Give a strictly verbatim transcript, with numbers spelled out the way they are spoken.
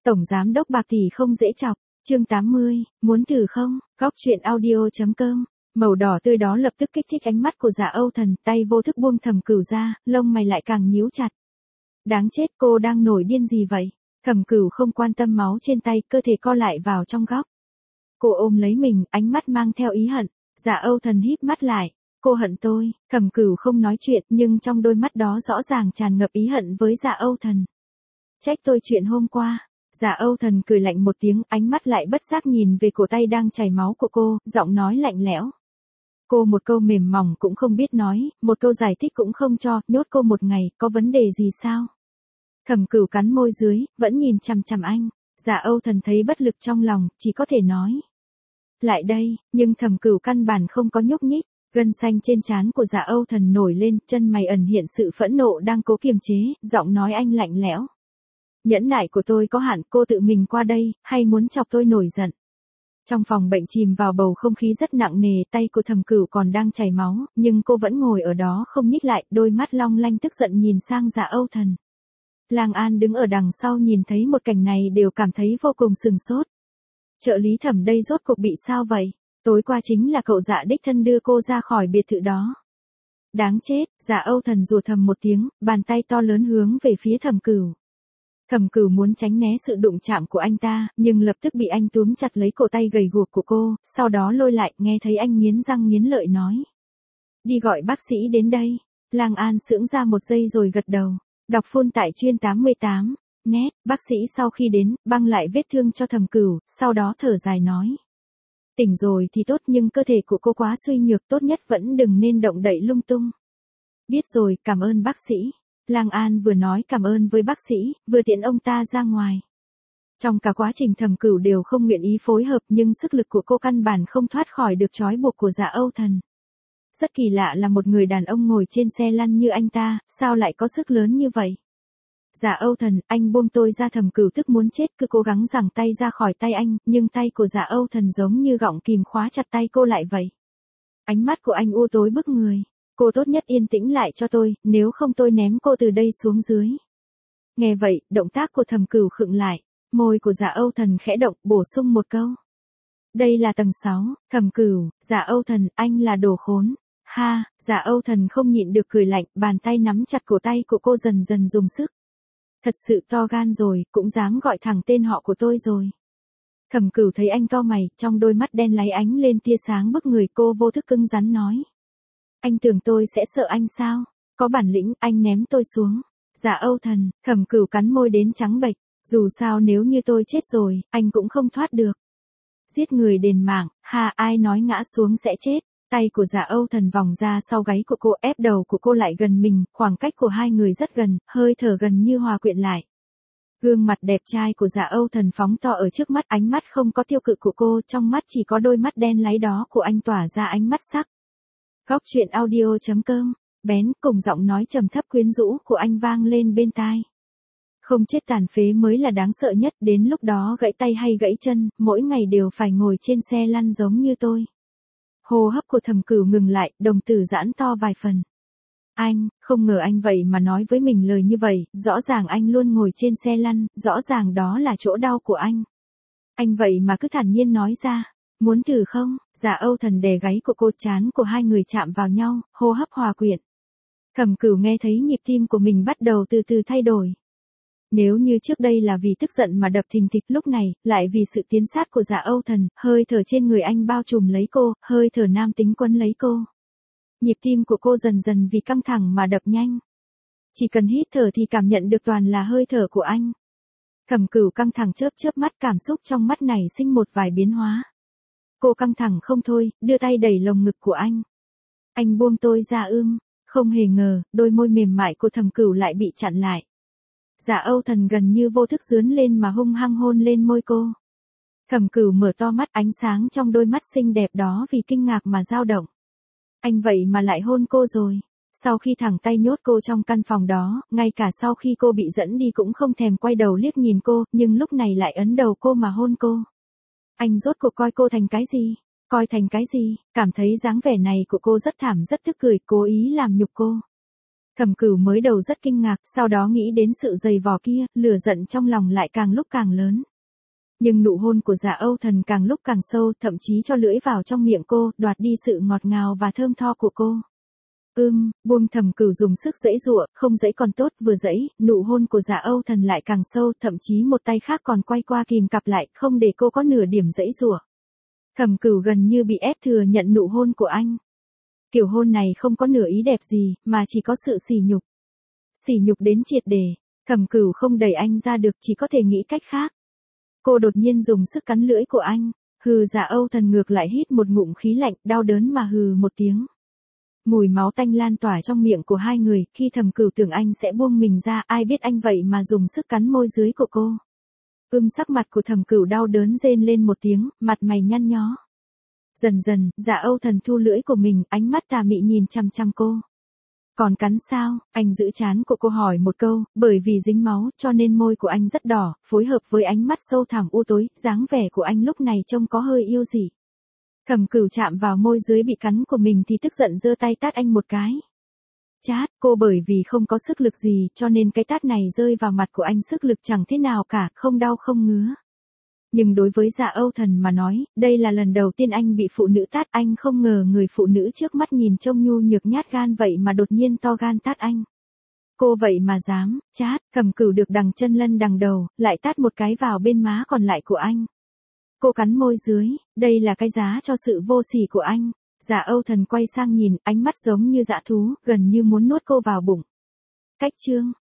Tổng giám đốc bạc tỷ không dễ chọc, chương tám mươi, muốn thử không, góc chuyện audio.com. Màu đỏ tươi đó lập tức kích thích ánh mắt của Dạ Âu Thần, tay vô thức buông Thẩm Cửu ra, lông mày lại càng nhíu chặt. Đáng chết, cô đang nổi điên gì vậy? Thẩm Cửu không quan tâm máu trên tay, cơ thể co lại vào trong góc. Cô ôm lấy mình, ánh mắt mang theo ý hận. Dạ Âu Thần híp mắt lại. Cô hận tôi. Thẩm Cửu không nói chuyện, nhưng trong đôi mắt đó rõ ràng tràn ngập ý hận với Dạ Âu Thần. Trách tôi chuyện hôm qua. Dạ Âu Thần cười lạnh một tiếng, ánh mắt lại bất giác nhìn về cổ tay đang chảy máu của cô, giọng nói lạnh lẽo. Cô một câu mềm mỏng cũng không biết nói, một câu giải thích cũng không cho, nhốt cô một ngày, có vấn đề gì sao? Thẩm Cửu cắn môi dưới, vẫn nhìn chằm chằm anh. Dạ Âu Thần thấy bất lực trong lòng, chỉ có thể nói. Lại đây, nhưng Thẩm Cửu căn bản không có nhúc nhích, gân xanh trên trán của Dạ Âu Thần nổi lên, chân mày ẩn hiện sự phẫn nộ đang cố kiềm chế, giọng nói anh lạnh lẽo. Nhẫn nại của tôi có hạn, cô tự mình qua đây, hay muốn chọc tôi nổi giận? Trong phòng bệnh chìm vào bầu không khí rất nặng nề, tay của Thẩm Cửu còn đang chảy máu, nhưng cô vẫn ngồi ở đó không nhích lại, đôi mắt long lanh tức giận nhìn sang Dạ Âu Thần. Lang An đứng ở đằng sau nhìn thấy một cảnh này đều cảm thấy vô cùng sừng sốt. Trợ lý Thẩm đây rốt cuộc bị sao vậy? Tối qua chính là cậu Dạ đích thân đưa cô ra khỏi biệt thự đó. Đáng chết, Dạ Âu Thần rủa thầm một tiếng, bàn tay to lớn hướng về phía Thẩm Cửu. Thẩm Cửu muốn tránh né sự đụng chạm của anh ta, nhưng lập tức bị anh túm chặt lấy cổ tay gầy guộc của cô, sau đó lôi lại, nghe thấy anh nghiến răng nghiến lợi nói. Đi gọi bác sĩ đến đây. Lang An sững ra một giây rồi gật đầu. Đọc phun tại chuyên tám mươi tám. Nét, bác sĩ sau khi đến, băng lại vết thương cho Thẩm Cửu, sau đó thở dài nói. Tỉnh rồi thì tốt nhưng cơ thể của cô quá suy nhược, tốt nhất vẫn đừng nên động đậy lung tung. Biết rồi, cảm ơn bác sĩ. Lang An vừa nói cảm ơn với bác sĩ, vừa tiễn ông ta ra ngoài. Trong cả quá trình Thẩm Cửu đều không nguyện ý phối hợp nhưng sức lực của cô căn bản không thoát khỏi được trói buộc của Dạ Âu Thần. Rất kỳ lạ là một người đàn ông ngồi trên xe lăn như anh ta, sao lại có sức lớn như vậy? Dạ Âu Thần, anh buông tôi ra. Thẩm Cửu tức muốn chết, cứ cố gắng giằng tay ra khỏi tay anh, nhưng tay của Dạ Âu Thần giống như gọng kìm khóa chặt tay cô lại vậy. Ánh mắt của anh u tối bức người. Cô tốt nhất yên tĩnh lại cho tôi, nếu không tôi ném cô từ đây xuống dưới. Nghe vậy, động tác của Thẩm Cửu khựng lại, môi của Dạ Âu Thần khẽ động, bổ sung một câu. Đây là tầng sáu, Thẩm Cửu, Dạ Âu Thần, anh là đồ khốn. Ha, Dạ Âu Thần không nhịn được cười lạnh, bàn tay nắm chặt cổ tay của cô dần dần dùng sức. Thật sự to gan rồi, cũng dám gọi thẳng tên họ của tôi rồi. Thẩm Cửu thấy anh cau mày, trong đôi mắt đen láy ánh lên tia sáng bức người, cô vô thức cứng rắn nói. Anh tưởng tôi sẽ sợ anh sao? Có bản lĩnh, anh ném tôi xuống. Dạ Âu Thần, Thẩm Cửu cắn môi đến trắng bệch. Dù sao nếu như tôi chết rồi, anh cũng không thoát được. Giết người đền mạng, ha, ai nói ngã xuống sẽ chết. Tay của Dạ Âu Thần vòng ra sau gáy của cô, ép đầu của cô lại gần mình, khoảng cách của hai người rất gần, hơi thở gần như hòa quyện lại. Gương mặt đẹp trai của Dạ Âu Thần phóng to ở trước mắt, ánh mắt không có tiêu cự của cô, trong mắt chỉ có đôi mắt đen láy đó của anh tỏa ra ánh mắt sắc. Góc chuyện audio.com, bén, cùng giọng nói trầm thấp quyến rũ của anh vang lên bên tai. Không chết tàn phế mới là đáng sợ nhất, đến lúc đó gãy tay hay gãy chân, mỗi ngày đều phải ngồi trên xe lăn giống như tôi. Hô hấp của Thẩm Cửu ngừng lại, đồng tử giãn to vài phần. Anh, không ngờ anh vậy mà nói với mình lời như vậy, rõ ràng anh luôn ngồi trên xe lăn, rõ ràng đó là chỗ đau của anh. Anh vậy mà cứ thản nhiên nói ra. Muốn thử không? Dạ Âu Thần đè gáy của cô, trán của hai người chạm vào nhau, hô hấp hòa quyện. Thẩm Cửu nghe thấy nhịp tim của mình bắt đầu từ từ thay đổi. Nếu như trước đây là vì tức giận mà đập thình thịch, lúc này, lại vì sự tiến sát của Dạ Âu Thần, hơi thở trên người anh bao trùm lấy cô, hơi thở nam tính quấn lấy cô. Nhịp tim của cô dần dần vì căng thẳng mà đập nhanh. Chỉ cần hít thở thì cảm nhận được toàn là hơi thở của anh. Thẩm Cửu căng thẳng chớp chớp mắt, cảm xúc trong mắt này sinh một vài biến hóa. Cô căng thẳng không thôi, đưa tay đẩy lồng ngực của anh. Anh buông tôi ra ưm, không hề ngờ, đôi môi mềm mại của Thẩm Cửu lại bị chặn lại. Dạ Âu Thần gần như vô thức giương lên mà hung hăng hôn lên môi cô. Thẩm Cửu mở to mắt, ánh sáng trong đôi mắt xinh đẹp đó vì kinh ngạc mà dao động. Anh vậy mà lại hôn cô rồi. Sau khi thẳng tay nhốt cô trong căn phòng đó, ngay cả sau khi cô bị dẫn đi cũng không thèm quay đầu liếc nhìn cô, nhưng lúc này lại ấn đầu cô mà hôn cô. Anh rốt cuộc coi cô thành cái gì? Coi thành cái gì? Cảm thấy dáng vẻ này của cô rất thảm rất tức cười, cố ý làm nhục cô. Thẩm Cửu mới đầu rất kinh ngạc, sau đó nghĩ đến sự dày vò kia, lửa giận trong lòng lại càng lúc càng lớn. Nhưng nụ hôn của Dạ Âu Thần càng lúc càng sâu, thậm chí cho lưỡi vào trong miệng cô, đoạt đi sự ngọt ngào và thơm tho của cô. Ưm, buông Thẩm Cửu dùng sức giãy giụa, không giãy còn tốt, vừa giãy, nụ hôn của Dạ Âu Thần lại càng sâu, thậm chí một tay khác còn quay qua kìm cặp lại, không để cô có nửa điểm giãy giụa. Thẩm Cửu gần như bị ép thừa nhận nụ hôn của anh. Kiểu hôn này không có nửa ý đẹp gì, mà chỉ có sự sỉ nhục. Sỉ nhục đến triệt để, Thẩm Cửu không đẩy anh ra được, chỉ có thể nghĩ cách khác. Cô đột nhiên dùng sức cắn lưỡi của anh, hừ. Dạ Âu Thần ngược lại hít một ngụm khí lạnh, đau đớn mà hừ một tiếng. Mùi máu tanh lan tỏa trong miệng của hai người, khi Thẩm Cửu tưởng anh sẽ buông mình ra, ai biết anh vậy mà dùng sức cắn môi dưới của cô. Ưm, sắc mặt của Thẩm Cửu đau đớn rên lên một tiếng, mặt mày nhăn nhó. Dần dần, Dạ Âu Thần thu lưỡi của mình, ánh mắt tà mị nhìn chăm chăm cô. Còn cắn sao? Anh giữ trán của cô hỏi một câu, bởi vì dính máu, cho nên môi của anh rất đỏ, phối hợp với ánh mắt sâu thẳm u tối, dáng vẻ của anh lúc này trông có hơi yêu dị. Thẩm Cửu chạm vào môi dưới bị cắn của mình thì tức giận giơ tay tát anh một cái. Chát, cô bởi vì không có sức lực gì, cho nên cái tát này rơi vào mặt của anh sức lực chẳng thế nào cả, không đau không ngứa. Nhưng đối với Dạ Âu Thần mà nói, đây là lần đầu tiên anh bị phụ nữ tát, anh không ngờ người phụ nữ trước mắt nhìn trông nhu nhược nhát gan vậy mà đột nhiên to gan tát anh. Cô vậy mà dám, chát, Thẩm Cửu được đằng chân lân đằng đầu, lại tát một cái vào bên má còn lại của anh. Cô cắn môi dưới, đây là cái giá cho sự vô sỉ của anh. Dạ Âu Thần quay sang nhìn, ánh mắt giống như dã thú, gần như muốn nuốt cô vào bụng. Cách chương